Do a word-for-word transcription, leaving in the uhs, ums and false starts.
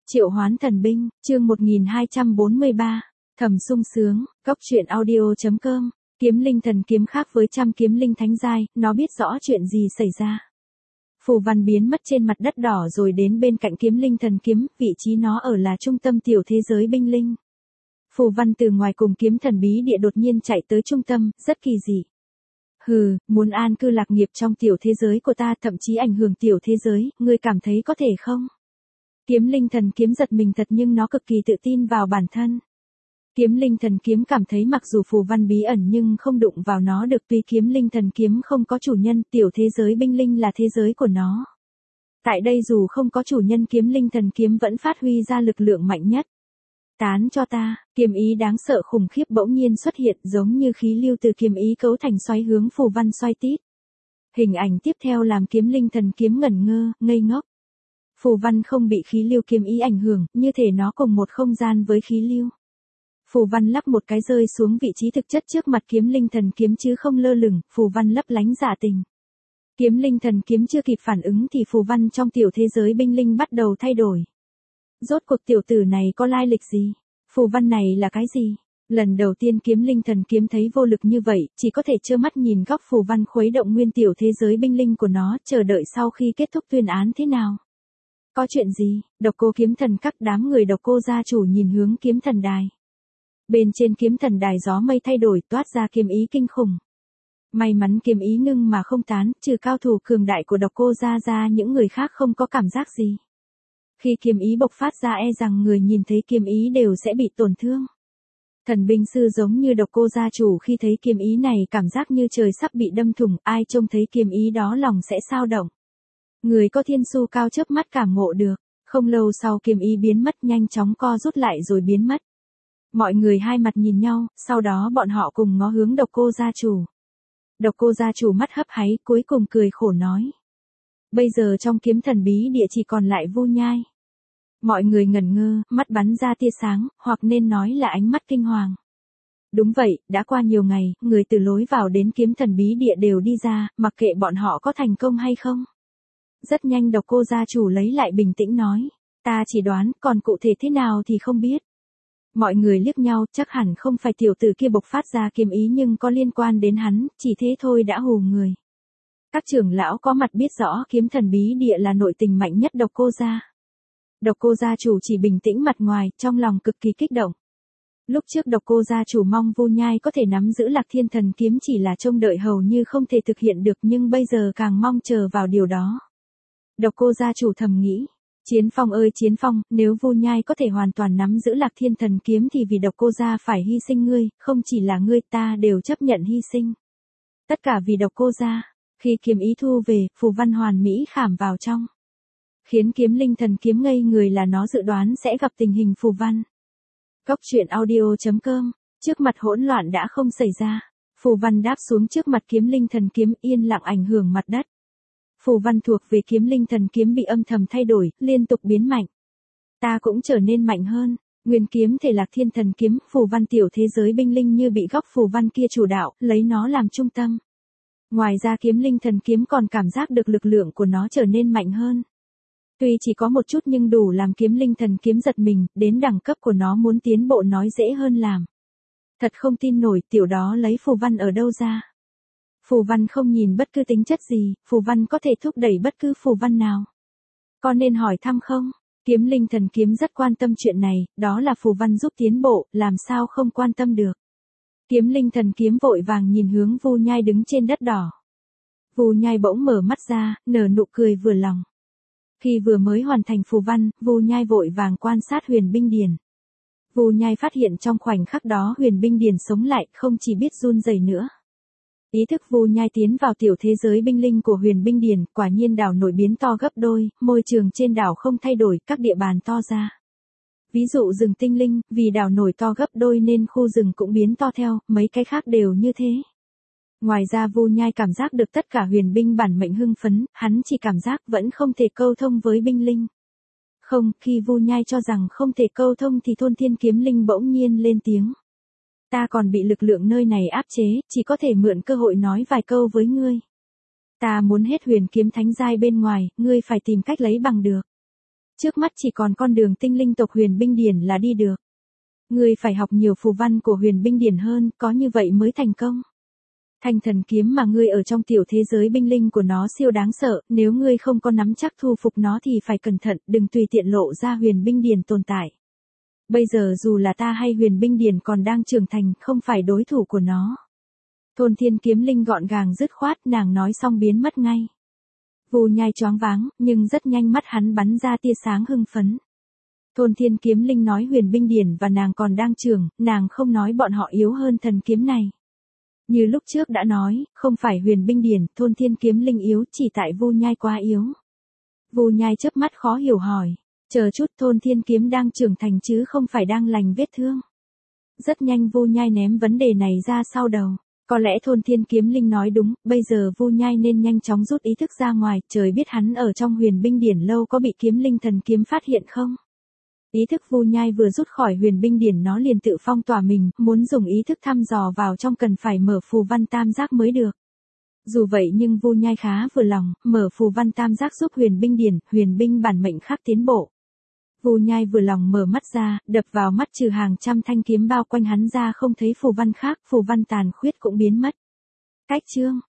Triệu hoán thần binh, chương một nghìn hai trăm bốn mươi ba, thầm sung sướng, góc truyện audio.com, kiếm linh thần kiếm khác với trăm kiếm linh thánh giai, nó biết rõ chuyện gì xảy ra. Phù văn biến mất trên mặt đất đỏ rồi đến bên cạnh kiếm linh thần kiếm, vị trí nó ở là trung tâm tiểu thế giới binh linh. Phù văn từ ngoài cùng kiếm thần bí địa đột nhiên chạy tới trung tâm, rất kỳ dị. Hừ, muốn an cư lạc nghiệp trong tiểu thế giới của ta, thậm chí ảnh hưởng tiểu thế giới, ngươi cảm thấy có thể không? Kiếm linh thần kiếm giật mình thật nhưng nó cực kỳ tự tin vào bản thân. Kiếm linh thần kiếm cảm thấy mặc dù phù văn bí ẩn nhưng không đụng vào nó được, tuy kiếm linh thần kiếm không có chủ nhân, tiểu thế giới binh linh là thế giới của nó. Tại đây dù không có chủ nhân, kiếm linh thần kiếm vẫn phát huy ra lực lượng mạnh nhất. Tán cho ta, kiếm ý đáng sợ khủng khiếp bỗng nhiên xuất hiện, giống như khí lưu từ kiếm ý cấu thành xoáy hướng phù văn xoay tít. Hình ảnh tiếp theo làm kiếm linh thần kiếm ngẩn ngơ, ngây ngốc. Phù văn không bị khí lưu kiếm ý ảnh hưởng, như thể nó cùng một không gian với khí lưu. Phù văn lắp một cái rơi xuống vị trí thực chất trước mặt kiếm linh thần kiếm chứ không lơ lửng, phù văn lấp lánh giả tình. Kiếm linh thần kiếm chưa kịp phản ứng thì phù văn trong tiểu thế giới binh linh bắt đầu thay đổi. Rốt cuộc tiểu tử này có lai lịch gì? Phù văn này là cái gì? Lần đầu tiên kiếm linh thần kiếm thấy vô lực như vậy, chỉ có thể trơ mắt nhìn góc phù văn khuấy động nguyên tiểu thế giới binh linh của nó, chờ đợi sau khi kết thúc tuyên án thế nào. Có chuyện gì? Độc Cô kiếm thần các đám người Độc Cô gia chủ nhìn hướng kiếm thần đài. Bên trên kiếm thần đài gió mây thay đổi, toát ra kiếm ý kinh khủng. May mắn kiếm ý ngưng mà không tán, trừ cao thủ cường đại của Độc Cô gia ra những người khác không có cảm giác gì. Khi kiếm ý bộc phát ra e rằng người nhìn thấy kiếm ý đều sẽ bị tổn thương. Thần binh sư giống như Độc Cô gia chủ khi thấy kiếm ý này cảm giác như trời sắp bị đâm thủng, ai trông thấy kiếm ý đó lòng sẽ sao động. Người có thiên su cao chớp mắt cảm ngộ được, không lâu sau kiếm ý biến mất, nhanh chóng co rút lại rồi biến mất. Mọi người hai mặt nhìn nhau, sau đó bọn họ cùng ngó hướng Độc Cô gia chủ. Độc Cô gia chủ mắt hấp háy, cuối cùng cười khổ nói. Bây giờ trong kiếm thần bí địa chỉ còn lại Vu Nhai. Mọi người ngẩn ngơ, mắt bắn ra tia sáng, hoặc nên nói là ánh mắt kinh hoàng. Đúng vậy, đã qua nhiều ngày, người từ lối vào đến kiếm thần bí địa đều đi ra, mặc kệ bọn họ có thành công hay không. Rất nhanh Độc Cô gia chủ lấy lại bình tĩnh nói. Ta chỉ đoán, còn cụ thể thế nào thì không biết. Mọi người liếc nhau, chắc hẳn không phải tiểu tử kia bộc phát ra kiếm ý nhưng có liên quan đến hắn, chỉ thế thôi đã hù người. Các trưởng lão có mặt biết rõ kiếm thần bí địa là nội tình mạnh nhất Độc Cô gia. Độc Cô gia chủ chỉ bình tĩnh mặt ngoài, trong lòng cực kỳ kích động. Lúc trước Độc Cô gia chủ mong Vu Nhai có thể nắm giữ Lạc Thiên Thần kiếm chỉ là trông đợi hầu như không thể thực hiện được, nhưng bây giờ càng mong chờ vào điều đó. Độc Cô gia chủ thầm nghĩ. Chiến Phong ơi Chiến Phong, nếu Vu Nhai có thể hoàn toàn nắm giữ Lạc Thiên Thần kiếm thì vì Độc Cô gia phải hy sinh ngươi, không chỉ là ngươi, ta đều chấp nhận hy sinh. Tất cả vì Độc Cô gia. Khi kiếm ý thu về, phù văn hoàn mỹ khảm vào trong. Khiến kiếm linh thần kiếm ngây người là nó dự đoán sẽ gặp tình hình phù văn. Góc truyện audio.com, trước mặt hỗn loạn đã không xảy ra. Phù văn đáp xuống trước mặt kiếm linh thần kiếm, yên lặng ảnh hưởng mặt đất. Phù văn thuộc về kiếm linh thần kiếm bị âm thầm thay đổi, liên tục biến mạnh. Ta cũng trở nên mạnh hơn. Nguyên kiếm thể Lạc Thiên Thần kiếm, phù văn tiểu thế giới binh linh như bị góc phù văn kia chủ đạo, lấy nó làm trung tâm. Ngoài ra kiếm linh thần kiếm còn cảm giác được lực lượng của nó trở nên mạnh hơn. Tuy chỉ có một chút nhưng đủ làm kiếm linh thần kiếm giật mình, đến đẳng cấp của nó muốn tiến bộ nói dễ hơn làm. Thật không tin nổi, tiểu đó lấy phù văn ở đâu ra. Phù văn không nhìn bất cứ tính chất gì, phù văn có thể thúc đẩy bất cứ phù văn nào. Có nên hỏi thăm không? Kiếm linh thần kiếm rất quan tâm chuyện này, đó là phù văn giúp tiến bộ, làm sao không quan tâm được. Kiếm linh thần kiếm vội vàng nhìn hướng Vu Nhai đứng trên đất đỏ. Vu Nhai bỗng mở mắt ra, nở nụ cười vừa lòng. Khi vừa mới hoàn thành phù văn, Vu Nhai vội vàng quan sát huyền binh điển. Vu Nhai phát hiện trong khoảnh khắc đó huyền binh điển sống lại, không chỉ biết run rẩy nữa. Ý thức Vu Nhai tiến vào tiểu thế giới binh linh của huyền binh điển, quả nhiên đảo nổi biến to gấp đôi, môi trường trên đảo không thay đổi, các địa bàn to ra. Ví dụ rừng tinh linh, vì đảo nổi to gấp đôi nên khu rừng cũng biến to theo, mấy cái khác đều như thế. Ngoài ra Vu Nhai cảm giác được tất cả huyền binh bản mệnh hưng phấn, hắn chỉ cảm giác vẫn không thể câu thông với binh linh. Không, khi Vu Nhai cho rằng không thể câu thông thì Thôn Thiên kiếm linh bỗng nhiên lên tiếng. Ta còn bị lực lượng nơi này áp chế, chỉ có thể mượn cơ hội nói vài câu với ngươi. Ta muốn hết huyền kiếm thánh giai bên ngoài, ngươi phải tìm cách lấy bằng được. Trước mắt chỉ còn con đường tinh linh tộc Huyền Binh Điển là đi được. Ngươi phải học nhiều phù văn của Huyền Binh Điển hơn, có như vậy mới thành công. Thanh thần kiếm mà ngươi ở trong tiểu thế giới binh linh của nó siêu đáng sợ, nếu ngươi không có nắm chắc thu phục nó thì phải cẩn thận, đừng tùy tiện lộ ra Huyền Binh Điển tồn tại. Bây giờ dù là ta hay Huyền Binh Điển còn đang trưởng thành, không phải đối thủ của nó. Thôn Thiên Kiếm Linh gọn gàng dứt khoát, nàng nói xong biến mất ngay. Vu Nhai choáng váng, nhưng rất nhanh mắt hắn bắn ra tia sáng hưng phấn. Thôn Thiên Kiếm Linh nói Huyền Binh Điển và nàng còn đang trưởng, nàng không nói bọn họ yếu hơn thần kiếm này. Như lúc trước đã nói, không phải Huyền Binh Điển, Thôn Thiên Kiếm Linh yếu, chỉ tại Vu Nhai quá yếu. Vu Nhai chớp mắt khó hiểu hỏi, chờ chút, Thôn Thiên Kiếm đang trưởng thành chứ không phải đang lành vết thương. Rất nhanh Vu Nhai ném vấn đề này ra sau đầu. Có lẽ Thôn Thiên Kiếm Linh nói đúng, bây giờ Vu Nhai nên nhanh chóng rút ý thức ra ngoài, trời biết hắn ở trong Huyền Binh Điển lâu có bị Kiếm Linh thần kiếm phát hiện không? Ý thức Vu Nhai vừa rút khỏi Huyền Binh Điển nó liền tự phong tỏa mình, muốn dùng ý thức thăm dò vào trong cần phải mở phù văn tam giác mới được. Dù vậy nhưng Vu Nhai khá vừa lòng, mở phù văn tam giác giúp Huyền Binh Điển, Huyền Binh bản mệnh khác tiến bộ. Vu Nhai vừa lòng mở mắt ra, đập vào mắt trừ hàng trăm thanh kiếm bao quanh hắn ra không thấy phù văn khác, phù văn tàn khuyết cũng biến mất. Cách chương